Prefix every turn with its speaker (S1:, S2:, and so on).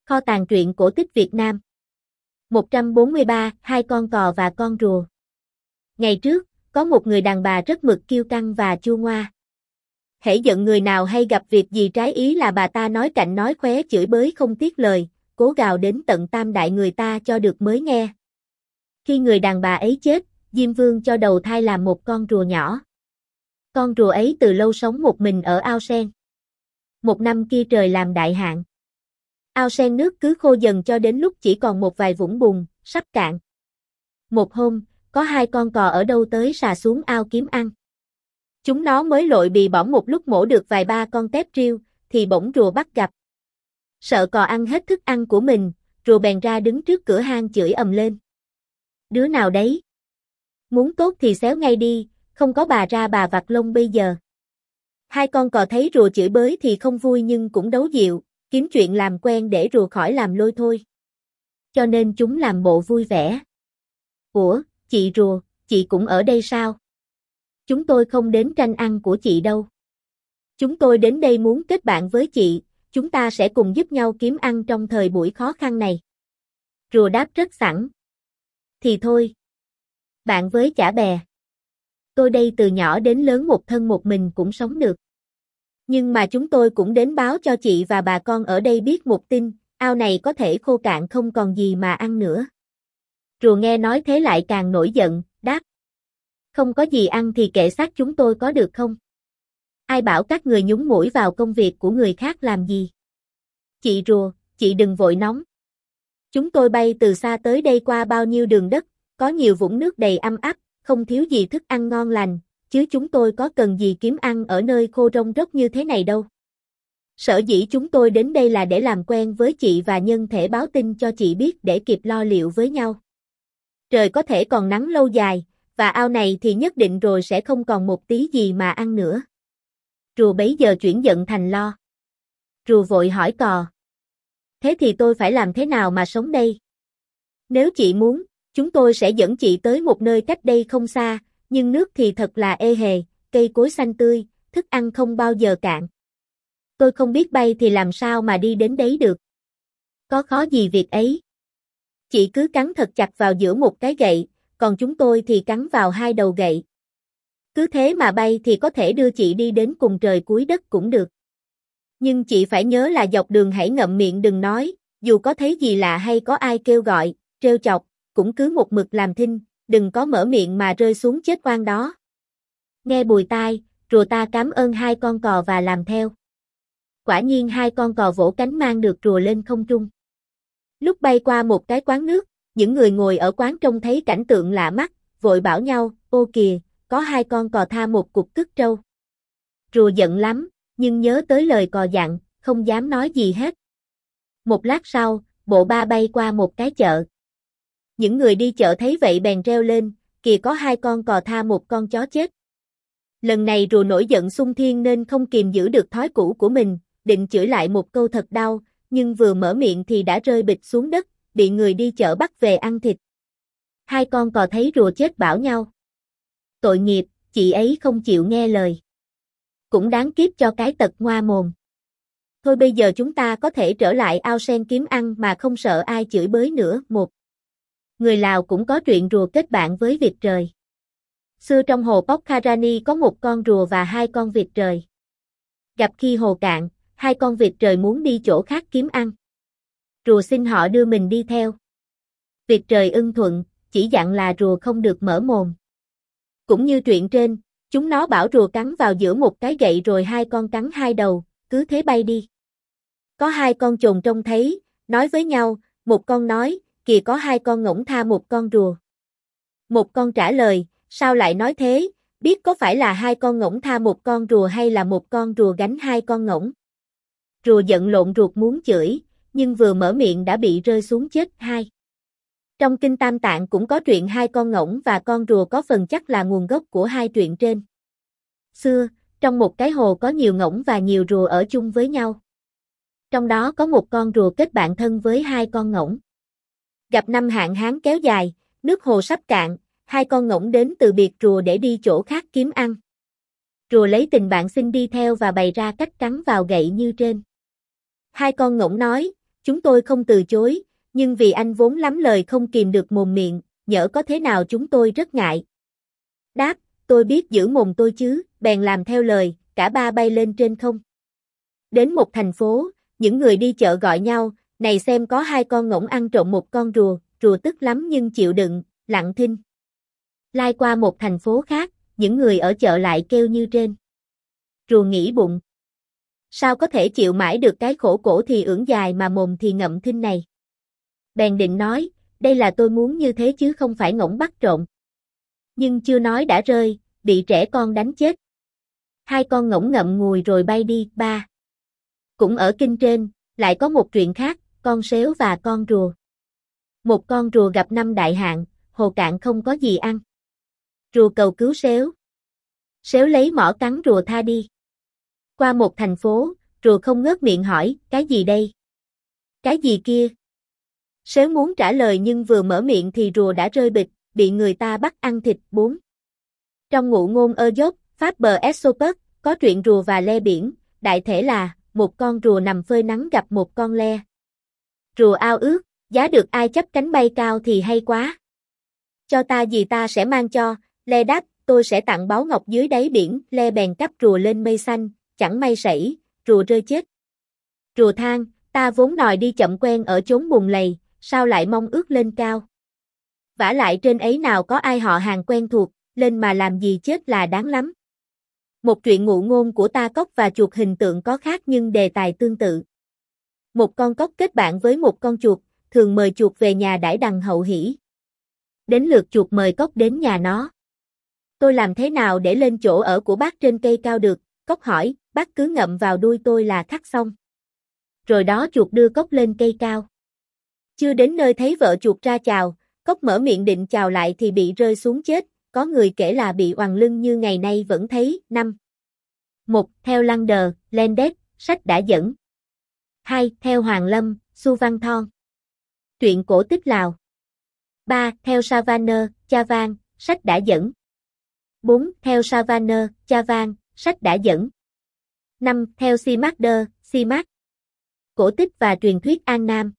S1: Kho tàng truyện cổ tích Việt Nam. 143, hai con cò và con rùa. Ngày trước, có một người đàn bà rất mực kiêu căng và chua ngoa. Hễ giận người nào hay gặp việc gì trái ý là bà ta nói cạnh nói khóe chửi bới không tiếc lời, cố gào đến tận tam đại người ta cho được mới nghe. Khi người đàn bà ấy chết, Diêm Vương cho đầu thai làm một con rùa nhỏ. Con rùa ấy từ lâu sống một mình ở ao sen. Một năm kia trời làm đại hạn. Ao sen nước cứ khô dần cho đến lúc chỉ còn một vài vũng bùn, sắp cạn. Một hôm, có hai con cò ở đâu tới sà xuống ao kiếm ăn. Chúng nó mới lội bì bõm một lúc mổ được vài ba con tép riêu, thì bỗng rùa bắt gặp. Sợ cò ăn hết thức ăn của mình, rùa bèn ra đứng trước cửa hang chửi ầm lên. Đứa nào đấy? Muốn tốt thì xéo ngay đi, không có bà ra bà vặt lông bây giờ. Hai con cò thấy rùa chửi bới thì không vui nhưng cũng đấu dịu, kiếm chuyện làm quen để rùa khỏi làm lôi thôi. Cho nên chúng làm bộ vui vẻ. Ủa, chị rùa, chị cũng ở đây sao? Chúng tôi không đến tranh ăn của chị đâu. Chúng tôi đến đây muốn kết bạn với chị, chúng ta sẽ cùng giúp nhau kiếm ăn trong thời buổi khó khăn này. Rùa đáp rất sẵn. Thì thôi. Bạn với chả bè. Tôi đây từ nhỏ đến lớn một thân một mình cũng sống được. Nhưng mà chúng tôi cũng đến báo cho chị và bà con ở đây biết một tin, ao này có thể khô cạn không còn gì mà ăn nữa. Rùa nghe nói thế lại càng nổi giận, đáp. Không có gì ăn thì kệ xác chúng tôi có được không? Ai bảo các người nhúng mũi vào công việc của người khác làm gì? Chị rùa, chị đừng vội nóng. Chúng tôi bay từ xa tới đây qua bao nhiêu đường đất, có nhiều vũng nước đầy âm áp, không thiếu gì thức ăn ngon lành, chứ chúng tôi có cần gì kiếm ăn ở nơi khô rông rốc như thế này đâu. Sở dĩ chúng tôi đến đây là để làm quen với chị và nhân thể báo tin cho chị biết để kịp lo liệu với nhau. Trời có thể còn nắng lâu dài, và ao này thì nhất định rồi sẽ không còn một tí gì mà ăn nữa. Rùa bấy giờ chuyển giận thành lo. Rùa vội hỏi cò. Thế thì tôi phải làm thế nào mà sống đây? Nếu chị muốn, chúng tôi sẽ dẫn chị tới một nơi cách đây không xa, nhưng nước thì thật là ê hề, cây cối xanh tươi, thức ăn không bao giờ cạn. Tôi không biết bay thì làm sao mà đi đến đấy được. Có khó gì việc ấy. Chị cứ cắn thật chặt vào giữa một cái gậy, còn chúng tôi thì cắn vào hai đầu gậy. Cứ thế mà bay thì có thể đưa chị đi đến cùng trời cuối đất cũng được. Nhưng chị phải nhớ là dọc đường hãy ngậm miệng đừng nói, dù có thấy gì lạ hay có ai kêu gọi, trêu chọc, cũng cứ một mực làm thinh, đừng có mở miệng mà rơi xuống chết oan đó. Nghe bùi tai, rùa ta cảm ơn hai con cò và làm theo. Quả nhiên hai con cò vỗ cánh mang được rùa lên không trung. Lúc bay qua một cái quán nước, những người ngồi ở quán trông thấy cảnh tượng lạ mắt, vội bảo nhau, ô kìa, có hai con cò tha một cục cứt trâu. Rùa giận lắm, nhưng nhớ tới lời cò dặn, không dám nói gì hết. Một lát sau, bộ ba bay qua một cái chợ. Những người đi chợ thấy vậy bèn reo lên, kìa có hai con cò tha một con chó chết. Lần này rùa nổi giận xung thiên nên không kìm giữ được thói cũ của mình, định chửi lại một câu thật đau, nhưng vừa mở miệng thì đã rơi bịch xuống đất, bị người đi chợ bắt về ăn thịt. Hai con cò thấy rùa chết bảo nhau. Tội nghiệp, chị ấy không chịu nghe lời. Cũng đáng kiếp cho cái tật ngoa mồm. Thôi bây giờ chúng ta có thể trở lại ao sen kiếm ăn mà không sợ ai chửi bới nữa. Một người Lào cũng có chuyện rùa kết bạn với vịt trời. Xưa trong hồ Pokharani có một con rùa và hai con vịt trời. Gặp khi hồ cạn, hai con vịt trời muốn đi chỗ khác kiếm ăn. Rùa xin họ đưa mình đi theo. Vịt trời ưng thuận, chỉ dặn là rùa không được mở mồm. Cũng như chuyện trên, chúng nó bảo rùa cắn vào giữa một cái gậy rồi hai con cắn hai đầu, cứ thế bay đi. Có hai con chồn trông thấy, nói với nhau, một con nói, kìa có hai con ngỗng tha một con rùa. Một con trả lời, sao lại nói thế, biết có phải là hai con ngỗng tha một con rùa hay là một con rùa gánh hai con ngỗng. Rùa giận lộn ruột muốn chửi, nhưng vừa mở miệng đã bị rơi xuống chết hai. Trong Kinh Tam Tạng cũng có truyện hai con ngỗng và con rùa có phần chắc là nguồn gốc của hai truyện trên. Xưa, trong một cái hồ có nhiều ngỗng và nhiều rùa ở chung với nhau. Trong đó có một con rùa kết bạn thân với hai con ngỗng. Gặp năm hạn hán kéo dài, nước hồ sắp cạn, hai con ngỗng đến từ biệt rùa để đi chỗ khác kiếm ăn. Rùa lấy tình bạn xin đi theo và bày ra cách cắn vào gậy như trên. Hai con ngỗng nói, Chúng tôi không từ chối, nhưng vì anh vốn lắm lời không kìm được mồm miệng, nhỡ có thế nào chúng tôi rất ngại. Đáp, tôi biết giữ mồm tôi chứ, bèn làm theo lời, cả ba bay lên trên không. Đến một thành phố, những người đi chợ gọi nhau, này xem có hai con ngỗng ăn trộm một con rùa, rùa tức lắm nhưng chịu đựng, lặng thinh. Lai qua một thành phố khác, những người ở chợ lại kêu như trên. Rùa nghĩ bụng. Sao có thể chịu mãi được cái khổ cổ thì ưỡn dài mà mồm thì ngậm thinh này. Bèn định nói, đây là tôi muốn như thế chứ không phải ngỗng bắt trộm. Nhưng chưa nói đã rơi, bị trẻ con đánh chết. Hai con ngỗng ngậm ngùi rồi bay đi, ba. Cũng ở kinh trên, lại có một chuyện khác, con sếu và con rùa. Một con rùa gặp năm đại hạn, hồ cạn không có gì ăn. Rùa cầu cứu sếu. Sếu lấy mỏ cắn rùa tha đi. Qua một thành phố, rùa không ngớt miệng hỏi, cái gì đây? Cái gì kia? Sếu muốn trả lời nhưng vừa mở miệng thì rùa đã rơi bịch, bị người ta bắt ăn thịt. 4. Trong ngụ ngôn Aesop, Pháp bờ Aesopus, có truyện rùa và le biển, đại thể là, một con rùa nằm phơi nắng gặp một con le. Rùa ao ước, giá được ai chấp cánh bay cao thì hay quá. Cho ta gì ta sẽ mang cho, le đáp, tôi sẽ tặng báu ngọc dưới đáy biển, le bèn cắp rùa lên mây xanh, chẳng may sảy, rùa rơi chết. Rùa than, ta vốn nòi đi chậm quen ở chốn bùn lầy, sao lại mong ước lên cao. Vả lại trên ấy nào có ai họ hàng quen thuộc, lên mà làm gì chết là đáng lắm. Một truyện ngụ ngôn của Ta Cóc và chuột hình tượng có khác nhưng đề tài tương tự. Một con cóc kết bạn với một con chuột, thường mời chuột về nhà đãi đằng hậu hỷ. Đến lượt chuột mời cóc đến nhà nó. Tôi làm thế nào để lên chỗ ở của bác trên cây cao được? Cóc hỏi, bác cứ ngậm vào đuôi tôi là khắc xong. Rồi đó chuột đưa cóc lên cây cao. Chưa đến nơi thấy vợ chuột ra chào, cóc mở miệng định chào lại thì bị rơi xuống chết, có người kể là bị oằn lưng như ngày nay vẫn thấy. 5. 1. Theo Lander, Landet, sách đã dẫn. 2. Theo Hoàng Lâm, Su Văn Thon. Truyện cổ tích Lào. 3. Theo Savannah, Chavan, sách đã dẫn. 4. Theo Savannah, Chavan, sách đã dẫn. 5. Theo Simac, cổ tích và truyền thuyết An Nam.